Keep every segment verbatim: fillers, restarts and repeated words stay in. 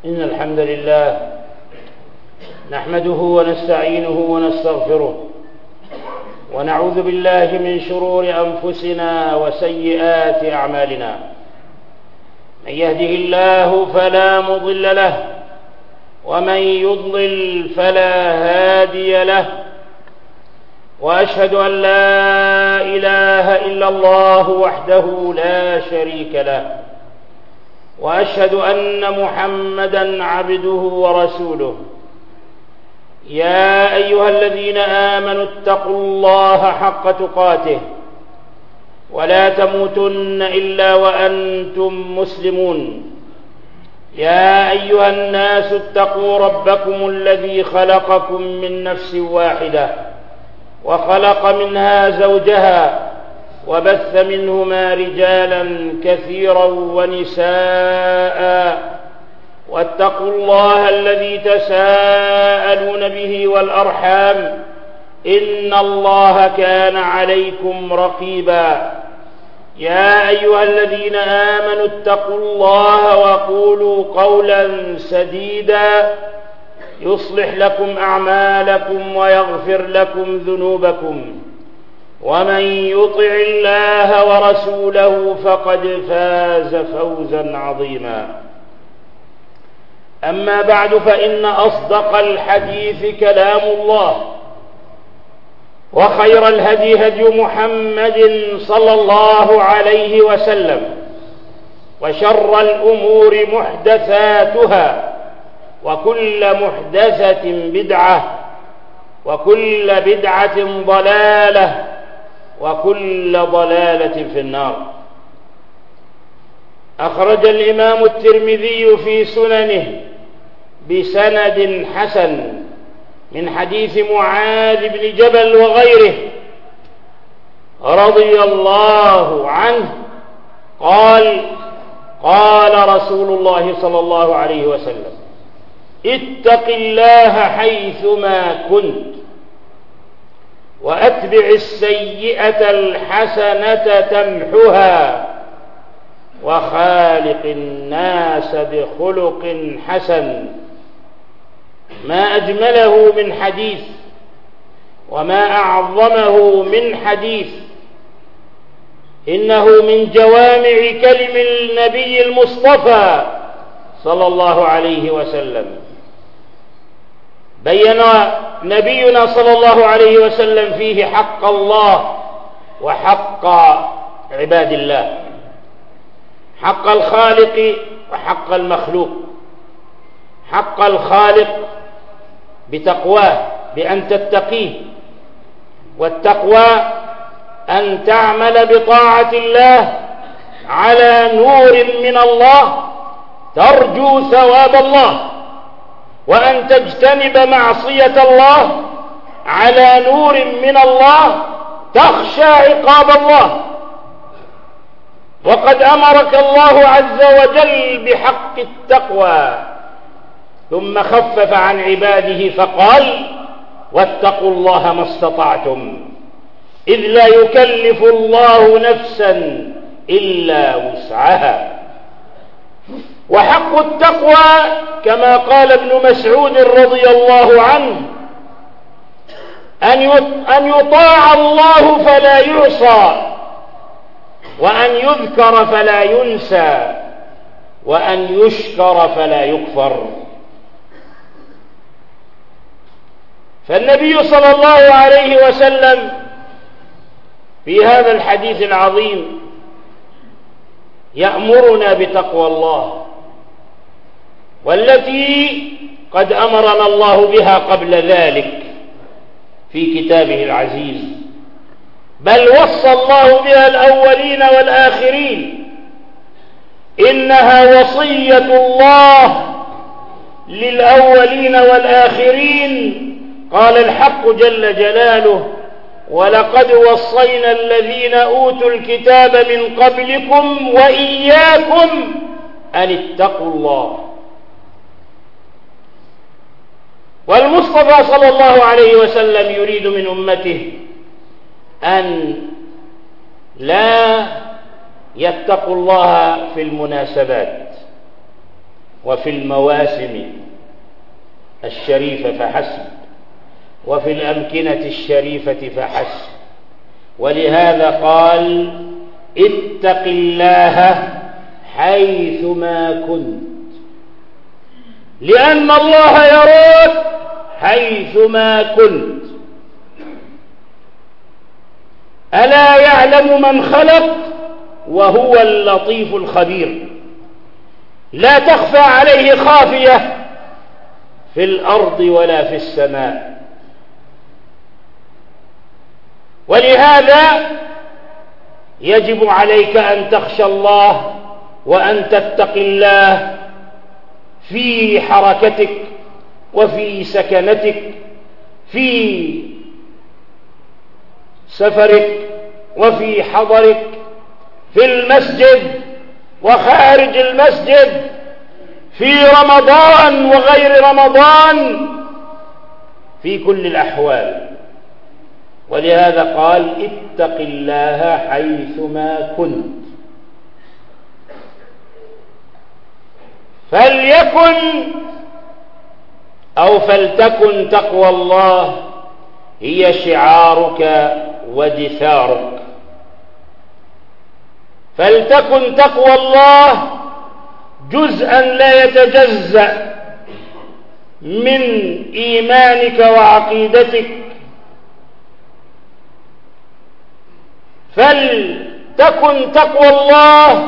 إن الحمد لله نحمده ونستعينه ونستغفره ونعوذ بالله من شرور أنفسنا وسيئات أعمالنا. من يهده الله فلا مضل له ومن يضلل فلا هادي له، وأشهد أن لا إله إلا الله وحده لا شريك له، وأشهد أن محمدًا عبده ورسوله. يا أيها الذين آمنوا اتقوا الله حق تقاته ولا تموتن إلا وأنتم مسلمون. يا أيها الناس اتقوا ربكم الذي خلقكم من نفس واحدة وخلق منها زوجها وبث منهما رجالا كثيرا ونساء، واتقوا الله الذي تساءلون به والأرحام إن الله كان عليكم رقيبا. يا أيها الذين آمنوا اتقوا الله وقولوا قولا سديدا يصلح لكم أعمالكم ويغفر لكم ذنوبكم، ومن يطع الله ورسوله فقد فاز فوزا عظيما. أما بعد، فإن أصدق الحديث كلام الله، وخير الهدي هدي محمد صلى الله عليه وسلم، وشر الأمور محدثاتها، وكل محدثة بدعة، وكل بدعة ضلالة، وكل ضلالة في النار. أخرج الإمام الترمذي في سننه بسند حسن من حديث معاذ بن جبل وغيره رضي الله عنه قال: قال رسول الله صلى الله عليه وسلم: اتق الله حيثما كنت، وأتبع السيئة الحسنة تمحها، وخالق الناس بخلق حسن. ما أجمله من حديث، وما أعظمه من حديث، إنه من جوامع كلم النبي المصطفى صلى الله عليه وسلم. بين نبينا صلى الله عليه وسلم فيه حق الله وحق عباد الله، حق الخالق وحق المخلوق. حق الخالق بتقواه، بأن تتقيه، والتقوى أن تعمل بطاعة الله على نور من الله ترجو ثواب الله، وأن تجتنب معصية الله على نور من الله تخشى عقاب الله. وقد أمرك الله عز وجل بحق التقوى، ثم خفف عن عباده فقال: واتقوا الله ما استطعتم، إذ لا يكلف الله نفسا إلا وسعها. وحق التقوى كما قال ابن مسعود رضي الله عنه: أن يطاع الله فلا يعصى، وأن يذكر فلا ينسى، وأن يشكر فلا يكفر. فالنبي صلى الله عليه وسلم في هذا الحديث العظيم يأمرنا بتقوى الله، والتي قد أمرنا الله بها قبل ذلك في كتابه العزيز، بل وصى الله بها الأولين والآخرين. إنها وصية الله للأولين والآخرين. قال الحق جل جلاله: ولقد وصينا الذين أوتوا الكتاب من قبلكم وإياكم أن اتقوا الله. والمصطفى صلى الله عليه وسلم يريد من أمته أن لا يتقوا الله في المناسبات، وفي المواسم الشريفة فحسب، وفي الأمكنة الشريفة فحسب. ولهذا قال اتق الله حيثما كنت، لأن الله يراك حيثما كنت. ألا يعلم من خلق وهو اللطيف الخبير. لا تخفى عليه خافية في الأرض ولا في السماء. ولهذا يجب عليك أن تخشى الله وأن تتقي الله في حركتك وفي سكنتك، في سفرك وفي حضرك، في المسجد وخارج المسجد، في رمضان وغير رمضان، في كل الأحوال. ولهذا قال اتق الله حيثما كنت. فليكن أو فلتكن تقوى الله هي شعارك ودثارك. فلتكن تقوى الله جزءا لا يتجزأ من إيمانك وعقيدتك. فلتكن تقوى الله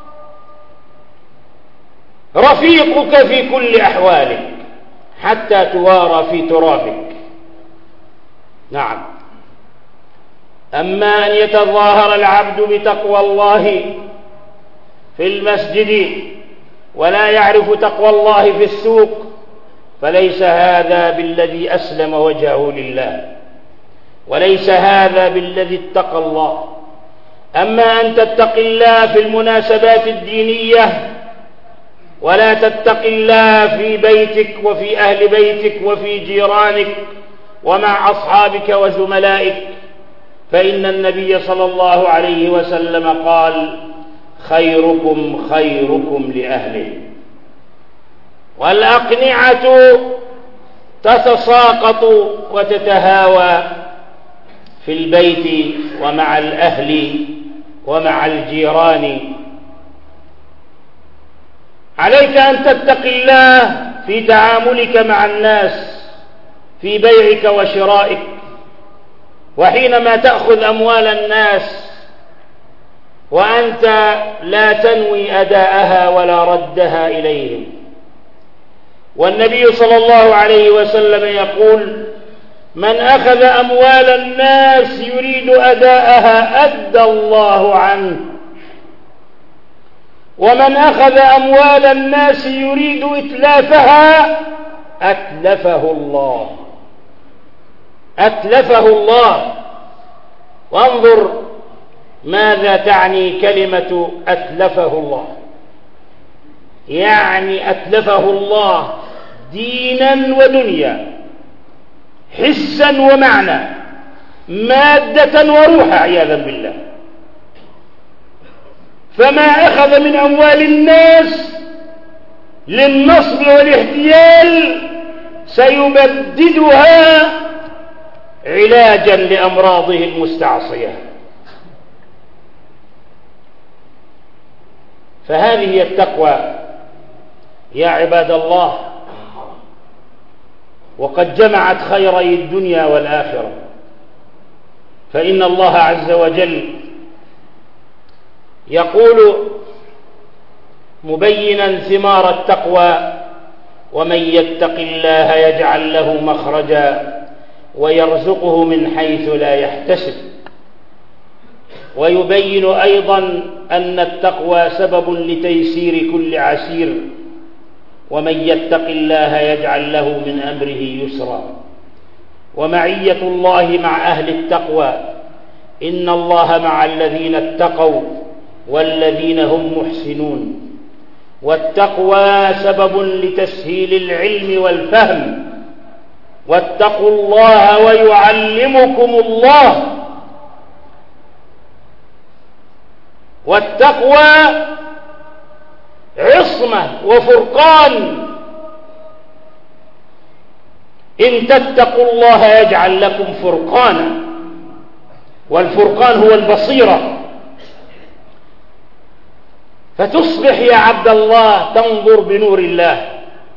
رفيقك في كل أحوالك حتى توارى في ترابك. نعم. أما أن يتظاهر العبد بتقوى الله في المسجد ولا يعرف تقوى الله في السوق فليس هذا بالذي أسلم وجهه لله، وليس هذا بالذي اتقى الله. أما أن تتقي الله في المناسبات الدينية ولا تتقي الله في بيتك وفي أهل بيتك وفي جيرانك ومع أصحابك وزملائك، فإن النبي صلى الله عليه وسلم قال خيركم خيركم لأهله. والأقنعة تتساقط وتتهاوى في البيت ومع الأهل ومع الجيران. عليك أن تتقي الله في تعاملك مع الناس، في بيعك وشرائك، وحينما تأخذ أموال الناس وأنت لا تنوي أداءها ولا ردها إليهم. والنبي صلى الله عليه وسلم يقول من أخذ أموال الناس يريد أداءها أدى الله عنه، ومن أخذ أموال الناس يريد إتلافها أتلفه الله، أتلفه الله. وانظر ماذا تعني كلمة أتلفه الله. يعني أتلفه الله دينا ودنيا، حسا ومعنى، مادة وروحا عياذا بالله. فما أخذ من أموال الناس للنصب والاحتيال سيبددها علاجا لأمراضه المستعصية. فهذه هي التقوى يا عباد الله، وقد جمعت خيري الدنيا والآخرة. فإن الله عز وجل يقول مبينا ثمار التقوى ومن يتق الله يجعل له مخرجا ويرزقه من حيث لا يحتسب. ويبين أيضا أن التقوى سبب لتيسير كل عسير، ومن يتق الله يجعل له من أمره يسرا. ومعية الله مع أهل التقوى، إن الله مع الذين اتقوا والذين هم محسنون. والتقوى سبب لتسهيل العلم والفهم. واتقوا الله ويعلمكم الله. والتقوى عصمة وفرقان. إن تتقوا الله يجعل لكم فرقانا، والفرقان هو البصيرة. فتصبح يا عبد الله تنظر بنور الله،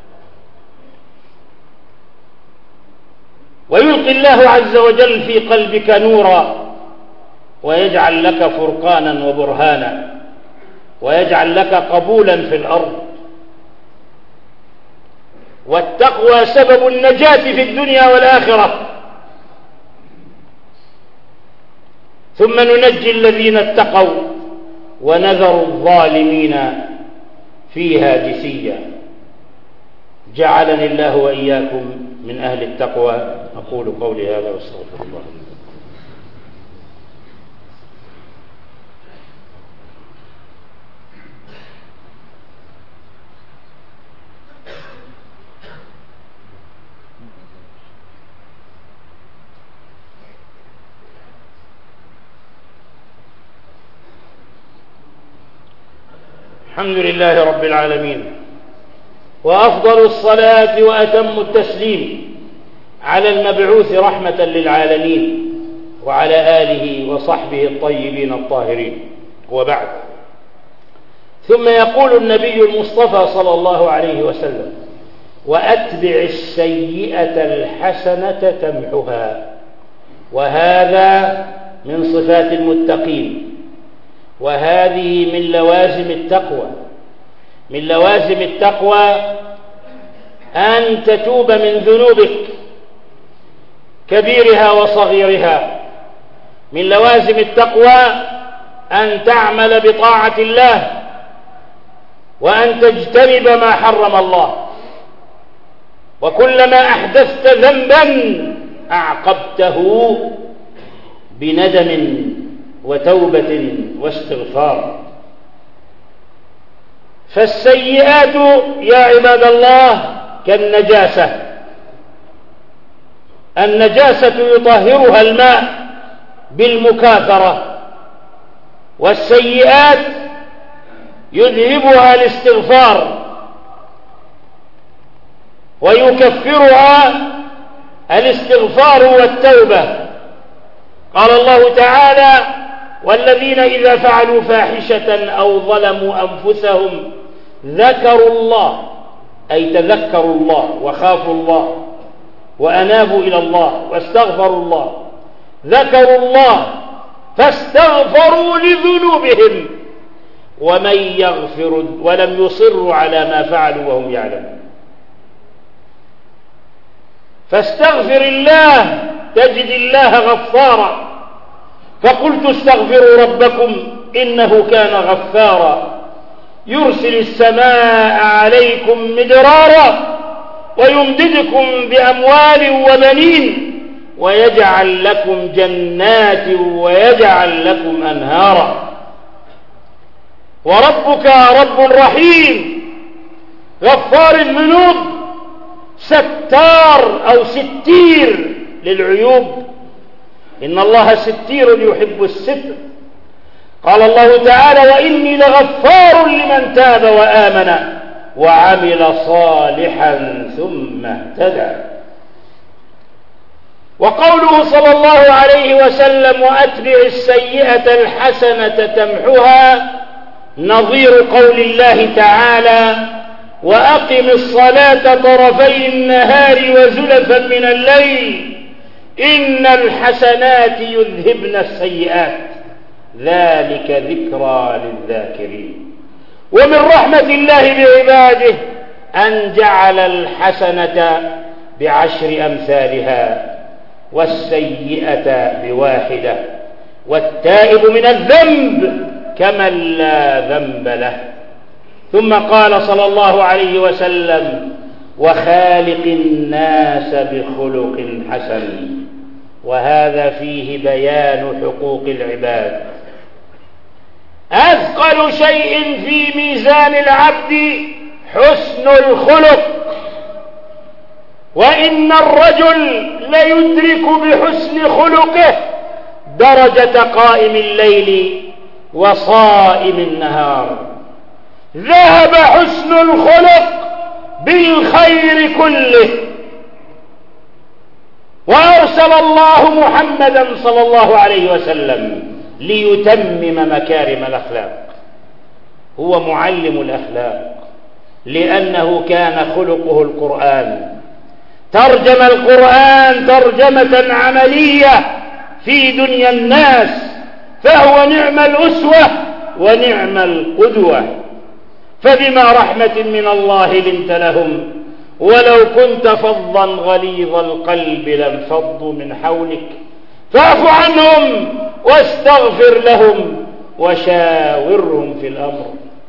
ويلقي الله عز وجل في قلبك نورا، ويجعل لك فرقانا وبرهانا، ويجعل لك قبولا في الأرض. والتقوى سبب النجاة في الدنيا والآخرة. ثم ننجي الذين اتقوا ونذر الظالمين فيها جثيا. جعلني الله وإياكم من أهل التقوى. أقول قولي هذا واستغفر الله. الحمد لله رب العالمين، وأفضل الصلاة وأتم التسليم على المبعوث رحمة للعالمين وعلى آله وصحبه الطيبين الطاهرين، وبعد. ثم يقول النبي المصطفى صلى الله عليه وسلم: وأتبع السيئة الحسنة تمحها. وهذا من صفات المتقين، وهذه من لوازم التقوى. من لوازم التقوى أن تتوب من ذنوبك كبيرها وصغيرها. من لوازم التقوى أن تعمل بطاعة الله، وأن تجتنب ما حرم الله. وكلما أحدثت ذنبا أعقبته بندم وتوبة واستغفار. فالسيئات يا عباد الله كالنجاسة. النجاسة يطهرها الماء بالمكاثرة، والسيئات يذهبها الاستغفار ويكفرها الاستغفار والتوبة. قال الله تعالى: والذين إذا فعلوا فاحشة أو ظلموا أنفسهم ذكروا الله، أي تذكروا الله وخافوا الله وأنابوا إلى الله واستغفروا الله. ذكروا الله فاستغفروا لذنوبهم ومن يغفر ولم يصروا على ما فعلوا وهم يعلمون. فاستغفر الله تجد الله غفارا. فقلت استغفروا ربكم إنه كان غفارا يرسل السماء عليكم مدرارا ويمددكم بأموال وبنين ويجعل لكم جنات ويجعل لكم أنهارا. وربك رب رحيم غفار الذنوب ستار أو ستير للعيوب. إن الله ستير يحب الستر. قال الله تعالى: وإني لغفار لمن تاب وآمن وعمل صالحا ثم اهتدى. وقوله صلى الله عليه وسلم: وأتبع السيئة الحسنة تمحها، نظير قول الله تعالى: وأقم الصلاة طرفي النهار وزلفا من الليل إن الحسنات يذهبن السيئات ذلك ذكرى للذاكرين. ومن رحمة الله بعباده أن جعل الحسنة بعشر أمثالها والسيئة بواحدة، والتائب من الذنب كمن لا ذنب له. ثم قال صلى الله عليه وسلم: وخالق الناس بخلق حسن. وهذا فيه بيان حقوق العباد. أثقل شيء في ميزان العبد حسن الخلق، وإن الرجل ليدرك بحسن خلقه درجة قائم الليل وصائم النهار. ذهب حسن الخلق بالخير كله، وأرسل الله محمدا صلى الله عليه وسلم ليتمم مكارم الأخلاق. هو معلم الأخلاق لأنه كان خلقه القرآن، ترجم القرآن ترجمة عملية في دنيا الناس، فهو نعم الأسوة ونعم القدوة. فبما رحمة من الله لنت لهم، ولو كنت فظا غليظ القلب لانفضوا من حولك، فاعف عنهم واستغفر لهم وشاورهم في الأمر.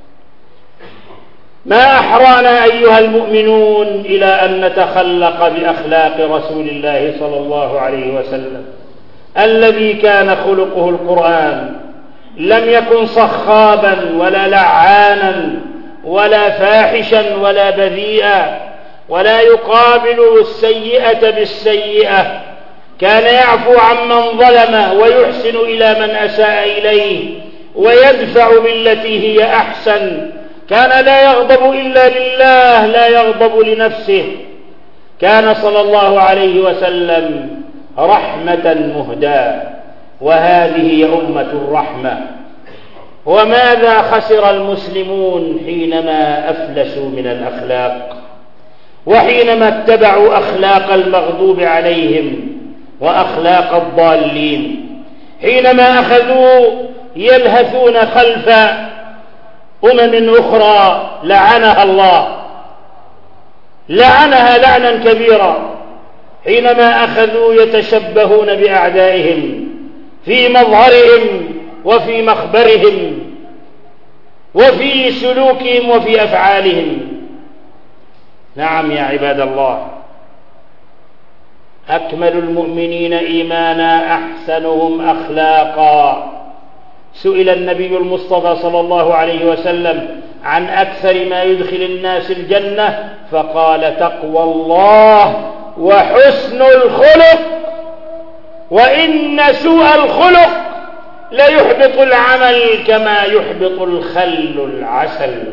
ما أحرانا أيها المؤمنون إلى أن نتخلق بأخلاق رسول الله صلى الله عليه وسلم الذي كان خلقه القرآن. لم يكن صخابا ولا لعانا ولا فاحشا ولا بذيئا، ولا يقابل السيئة بالسيئة، كان يعفو عمن ظلمه ويحسن إلى من أساء إليه ويدفع بالتي هي أحسن. كان لا يغضب إلا لله، لا يغضب لنفسه. كان صلى الله عليه وسلم رحمة مهداة، وهذه هي أمة الرحمة. وماذا خسر المسلمون حينما أفلسوا من الأخلاق، وحينما اتبعوا أخلاق المغضوب عليهم وأخلاق الضالين، حينما أخذوا يلهثون خلف أمم أخرى لعنها الله، لعنها لعنا كبيرا، حينما أخذوا يتشبهون بأعدائهم في مظهرهم وفي مخبرهم وفي سلوكهم وفي أفعالهم. نعم يا عباد الله، أكمل المؤمنين إيمانا أحسنهم أخلاقا. سئل النبي المصطفى صلى الله عليه وسلم عن أكثر ما يدخل الناس الجنة، فقال: تقوى الله وحسن الخلق، وإن سوء الخلق ليحبط العمل كما يحبط الخل العسل.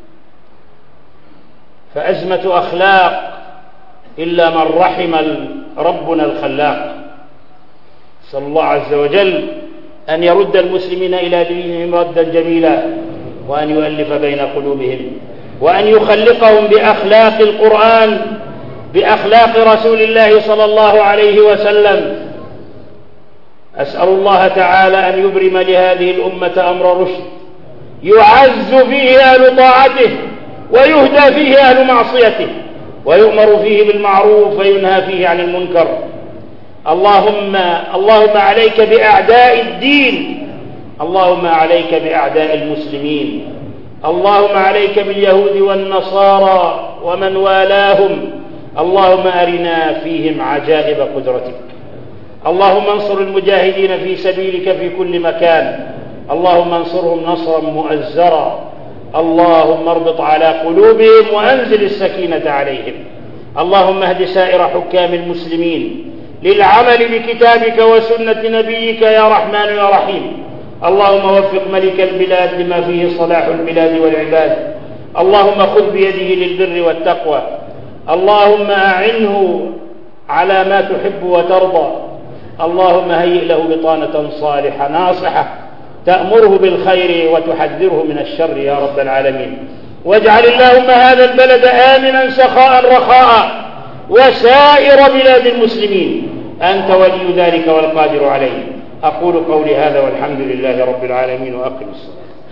فأزمة أخلاق إلا من رحم ربنا الخلاق. صلى الله عز وجل أن يرد المسلمين إلى دينهم ردا جميلا، وأن يؤلف بين قلوبهم، وأن يخلقهم بأخلاق القرآن، بأخلاق رسول الله صلى الله عليه وسلم. أسأل الله تعالى أن يبرم لهذه الأمة أمر رشد يعز فيه أهل طاعته، ويهدى فيه أهل معصيته، ويؤمر فيه بالمعروف وينهى فيه عن المنكر. اللهم اللهم عليك بأعداء الدين، اللهم عليك بأعداء المسلمين، اللهم عليك باليهود والنصارى ومن والاهم. اللهم أرنا فيهم عجائب قدرتك. اللهم انصر المجاهدين في سبيلك في كل مكان، اللهم انصرهم نصرا مؤزرا. اللهم اربط على قلوبهم وأنزل السكينة عليهم. اللهم اهد سائر حكام المسلمين للعمل بكتابك وسنة نبيك يا رحمن يا رحيم. اللهم وفق ملك البلاد لما فيه صلاح البلاد والعباد. اللهم خذ بيده للبر والتقوى. اللهم أعنه على ما تحب وترضى. اللهم هيئ له بطانة صالحة ناصحة تأمره بالخير وتحذره من الشر يا رب العالمين. واجعل اللهم هذا البلد آمنا سخاء رخاء، وسائر بلاد المسلمين. أنت ولي ذلك والقادر عليه. أقول قولي هذا والحمد لله رب العالمين، وأقم الصلاة.